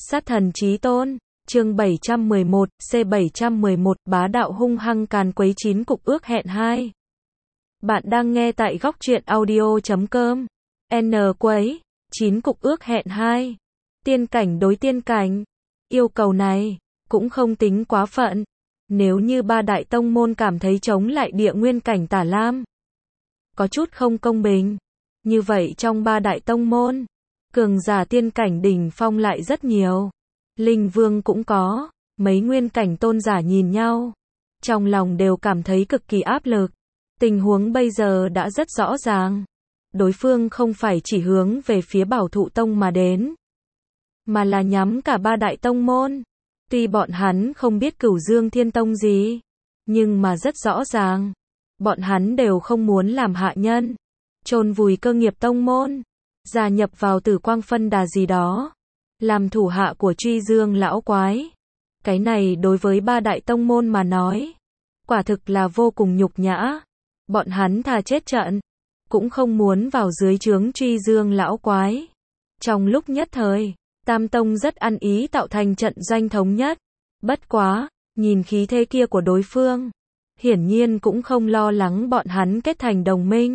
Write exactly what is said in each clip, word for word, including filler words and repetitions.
Sát thần chí tôn, chương bảy trăm mười một, C bảy trăm mười một, bá đạo hung hăng càn quấy chín cục ước hẹn hai. Bạn đang nghe tại góc truyện audio chấm com. N quấy, chín cục ước hẹn hai. Tiên cảnh đối tiên cảnh. Yêu cầu này, cũng không tính quá phận. Nếu như ba đại tông môn cảm thấy chống lại địa nguyên cảnh Tả Lam có chút không công bình. Như vậy trong ba đại tông môn, cường giả tiên cảnh đỉnh phong lại rất nhiều. Linh vương cũng có, mấy nguyên cảnh tôn giả nhìn nhau. Trong lòng đều cảm thấy cực kỳ áp lực. Tình huống bây giờ đã rất rõ ràng. Đối phương không phải chỉ hướng về phía Bảo Thụ Tông mà đến, mà là nhắm cả ba đại tông môn. Tuy bọn hắn không biết Cửu Dương Thiên Tông gì, nhưng mà rất rõ ràng, bọn hắn đều không muốn làm hạ nhân, chôn vùi cơ nghiệp tông môn, gia nhập vào Tử Quang phân đà gì đó, làm thủ hạ của Truy Dương lão quái. Cái này đối với ba đại tông môn mà nói, quả thực là vô cùng nhục nhã. Bọn hắn thà chết trận, cũng không muốn vào dưới trướng Truy Dương lão quái. Trong lúc nhất thời, Tam Tông rất ăn ý tạo thành trận doanh thống nhất. Bất quá, nhìn khí thế kia của đối phương, hiển nhiên cũng không lo lắng bọn hắn kết thành đồng minh.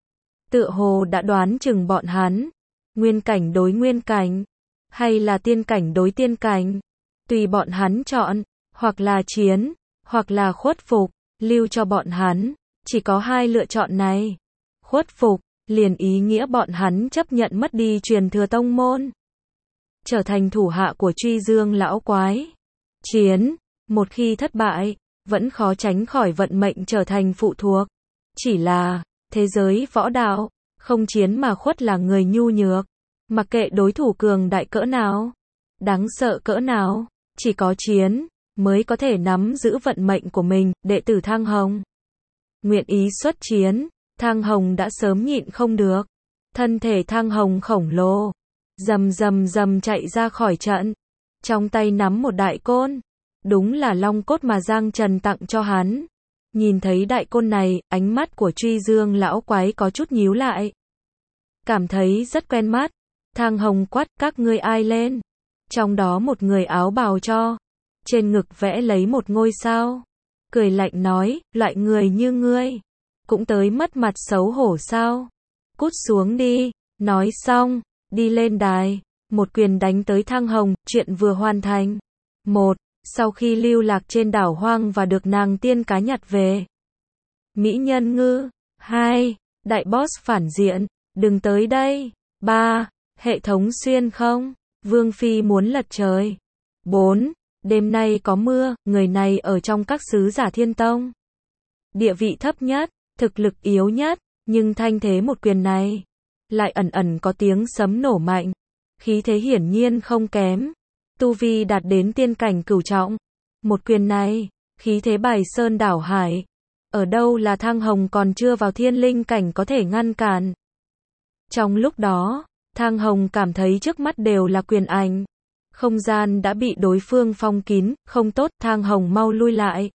Tựa hồ đã đoán chừng bọn hắn, nguyên cảnh đối nguyên cảnh, hay là tiên cảnh đối tiên cảnh. Tùy bọn hắn chọn, hoặc là chiến, hoặc là khuất phục, lưu cho bọn hắn, chỉ có hai lựa chọn này. Khuất phục, liền ý nghĩa bọn hắn chấp nhận mất đi truyền thừa tông môn, trở thành thủ hạ của Truy Dương lão quái. Chiến, một khi thất bại, vẫn khó tránh khỏi vận mệnh trở thành phụ thuộc. Chỉ là, thế giới võ đạo, không chiến mà khuất là người nhu nhược. Mặc kệ đối thủ cường đại cỡ nào, đáng sợ cỡ nào, chỉ có chiến, mới có thể nắm giữ vận mệnh của mình. Đệ tử Thang Hồng nguyện ý xuất chiến. Thang Hồng đã sớm nhịn không được. Thân thể Thang Hồng khổng lồ, rầm rầm rầm chạy ra khỏi trận. Trong tay nắm một đại côn. Đúng là long cốt mà Giang Trần tặng cho hắn. Nhìn thấy đại côn này, ánh mắt của Truy Dương lão quái có chút nhíu lại. Cảm thấy rất quen mắt. Thang Hồng quát, các ngươi ai lên? Trong đó một người áo bào cho, trên ngực vẽ lấy một ngôi sao. Cười lạnh nói, loại người như ngươi, cũng tới mất mặt xấu hổ sao? Cút xuống đi. Nói xong, đi lên đài, một quyền đánh tới Thang Hồng. Chuyện vừa hoàn thành. Một, sau khi lưu lạc trên đảo hoang và được nàng tiên cá nhặt về, mỹ nhân ngư. Hai, đại boss phản diện, đừng tới đây. Ba, hệ thống xuyên không, Vương Phi muốn lật trời. Bốn, đêm nay có mưa, người này ở trong các sứ giả Thiên Tông, địa vị thấp nhất, thực lực yếu nhất, nhưng thanh thế một quyền này, lại ẩn ẩn có tiếng sấm nổ mạnh. Khí thế hiển nhiên không kém. Tu vi đạt đến tiên cảnh cửu trọng. Một quyền này, khí thế bài sơn đảo hải. Ở đâu là Thang Hồng còn chưa vào thiên linh cảnh có thể ngăn cản. Trong lúc đó, Thang Hồng cảm thấy trước mắt đều là quyền ảnh. Không gian đã bị đối phương phong kín, không tốt, Thang Hồng mau lui lại.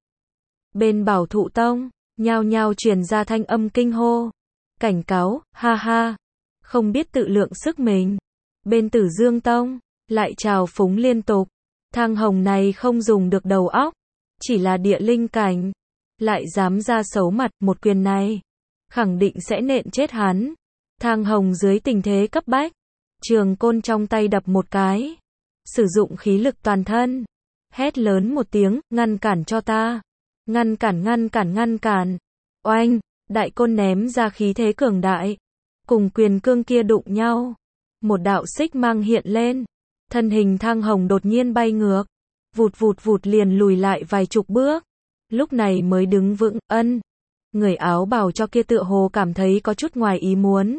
Bên Bảo Thụ Tông, nhao nhao truyền ra thanh âm kinh hô. Cảnh cáo, ha ha, không biết tự lượng sức mình. Bên Tử Dương Tông, lại trào phúng liên tục. Thang Hồng này không dùng được đầu óc, chỉ là địa linh cảnh, lại dám ra xấu mặt. Một quyền này, khẳng định sẽ nện chết hắn. Thang Hồng dưới tình thế cấp bách, trường côn trong tay đập một cái, sử dụng khí lực toàn thân, hét lớn một tiếng, ngăn cản cho ta. Ngăn cản ngăn cản ngăn cản. Oanh, đại côn ném ra khí thế cường đại, cùng quyền cương kia đụng nhau. Một đạo xích mang hiện lên, thân hình Thang Hồng đột nhiên bay ngược, vụt vụt vụt liền lùi lại vài chục bước, lúc này mới đứng vững. Ân, người áo bào cho kia tựa hồ cảm thấy có chút ngoài ý muốn.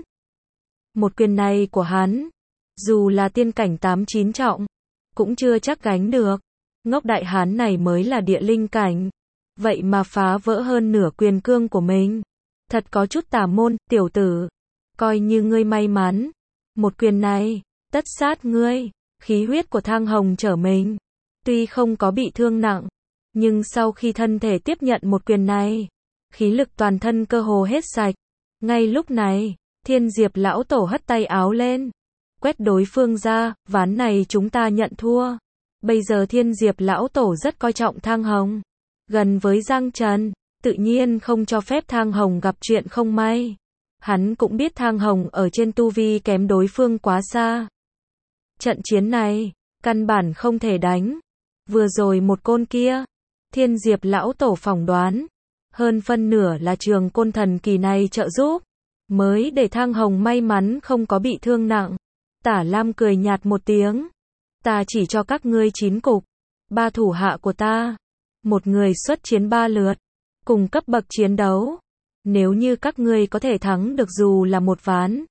Một quyền này của hắn, dù là tiên cảnh tám chín trọng, cũng chưa chắc gánh được. Ngốc đại hán này mới là địa linh cảnh, vậy mà phá vỡ hơn nửa quyền cương của mình. Thật có chút tà môn. Tiểu tử, coi như ngươi may mắn. Một quyền này, tất sát ngươi. Khí huyết của Thang Hồng trở mình, tuy không có bị thương nặng, nhưng sau khi thân thể tiếp nhận một quyền này, khí lực toàn thân cơ hồ hết sạch. Ngay lúc này, Thiên Diệp lão tổ hất tay áo lên, quét đối phương ra, ván này chúng ta nhận thua. Bây giờ Thiên Diệp lão tổ rất coi trọng Thang Hồng. Gần với Giang Trần, tự nhiên không cho phép Thang Hồng gặp chuyện không may. Hắn cũng biết Thang Hồng ở trên tu vi kém đối phương quá xa. Trận chiến này, căn bản không thể đánh. Vừa rồi một côn kia, Thiên Diệp lão tổ phỏng đoán, hơn phân nửa là trường côn thần kỳ này trợ giúp, mới để Thang Hồng may mắn không có bị thương nặng. Tả Lam cười nhạt một tiếng. Ta chỉ cho các ngươi chín cục. Ba thủ hạ của ta. Một người xuất chiến ba lượt. Cùng cấp bậc chiến đấu. Nếu như các ngươi có thể thắng được dù là một ván,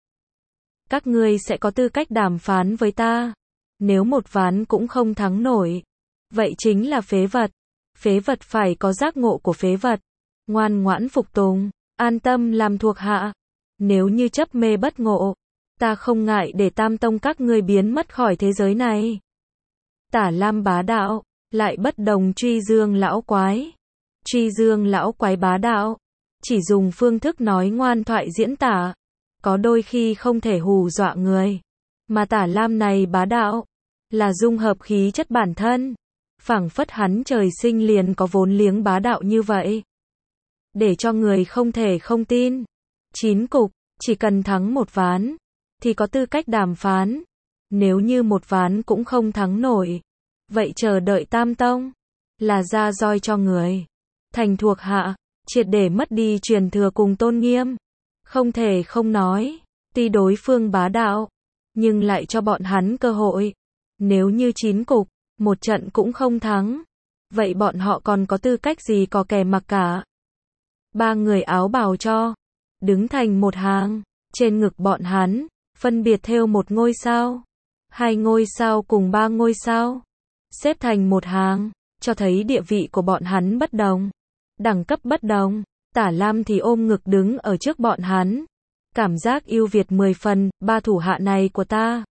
các ngươi sẽ có tư cách đàm phán với ta. Nếu một ván cũng không thắng nổi, vậy chính là phế vật. Phế vật phải có giác ngộ của phế vật. Ngoan ngoãn phục tùng, an tâm làm thuộc hạ. Nếu như chấp mê bất ngộ, ta không ngại để Tam Tông các ngươi biến mất khỏi thế giới này. Tả Lam bá đạo, lại bất đồng Truy Dương lão quái. Truy Dương lão quái bá đạo, chỉ dùng phương thức nói ngoan thoại diễn tả, có đôi khi không thể hù dọa người. Mà Tả Lam này bá đạo, là dung hợp khí chất bản thân. Phảng phất hắn trời sinh liền có vốn liếng bá đạo như vậy. Để cho người không thể không tin. Chín cục, chỉ cần thắng một ván, thì có tư cách đàm phán. Nếu như một ván cũng không thắng nổi, vậy chờ đợi Tam Tông, là ra roi cho người. Thành thuộc hạ, triệt để mất đi truyền thừa cùng tôn nghiêm. Không thể không nói, tuy đối phương bá đạo, nhưng lại cho bọn hắn cơ hội. Nếu như chín cục, một trận cũng không thắng, vậy bọn họ còn có tư cách gì có kẻ mặc cả. Ba người áo bào cho, đứng thành một hàng, trên ngực bọn hắn, phân biệt thêu một ngôi sao, hai ngôi sao cùng ba ngôi sao, xếp thành một hàng, cho thấy địa vị của bọn hắn bất đồng, đẳng cấp bất đồng. Tả Lam thì ôm ngực đứng ở trước bọn hắn, cảm giác ưu việt mười phần. Ba thủ hạ này của ta,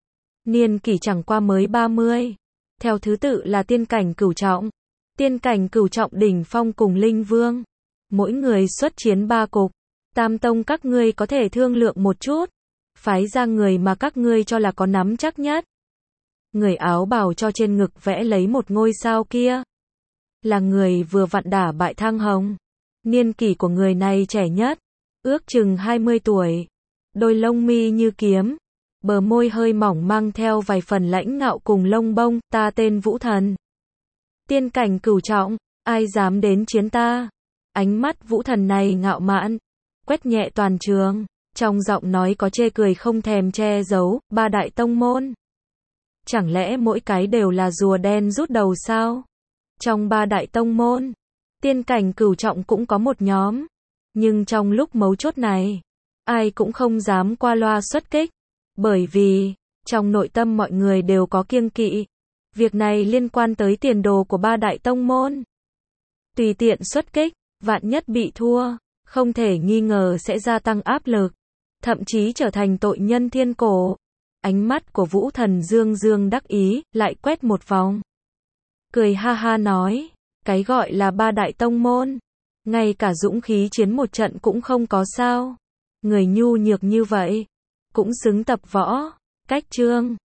niên kỷ chẳng qua mới ba mươi, theo thứ tự là tiên cảnh cửu trọng, tiên cảnh cửu trọng đỉnh phong cùng linh vương, mỗi người xuất chiến ba cục. Tam Tông các ngươi có thể thương lượng một chút, phái ra người mà các ngươi cho là có nắm chắc nhất. Người áo bào cho trên ngực vẽ lấy một ngôi sao kia, là người vừa vặn đả bại Thang Hồng. Niên kỷ của người này trẻ nhất, ước chừng hai mươi tuổi, đôi lông mi như kiếm, bờ môi hơi mỏng mang theo vài phần lãnh ngạo cùng lông bông. Ta tên Vũ Thần, tiên cảnh cửu trọng, ai dám đến chiến ta? Ánh mắt Vũ Thần này ngạo mạn, quét nhẹ toàn trường, trong giọng nói có chê cười không thèm che giấu. Ba đại tông môn, chẳng lẽ mỗi cái đều là rùa đen rút đầu sao? Trong ba đại tông môn, tiên cảnh cửu trọng cũng có một nhóm, nhưng trong lúc mấu chốt này, ai cũng không dám qua loa xuất kích, bởi vì trong nội tâm mọi người đều có kiêng kỵ. Việc này liên quan tới tiền đồ của ba đại tông môn. Tùy tiện xuất kích, vạn nhất bị thua, không thể nghi ngờ sẽ gia tăng áp lực, thậm chí trở thành tội nhân thiên cổ. Ánh mắt của Vũ Thần dương dương đắc ý, lại quét một vòng. Cười ha ha nói, cái gọi là ba đại tông môn, ngay cả dũng khí chiến một trận cũng không có sao. Người nhu nhược như vậy, cũng xứng tập võ. Cách chương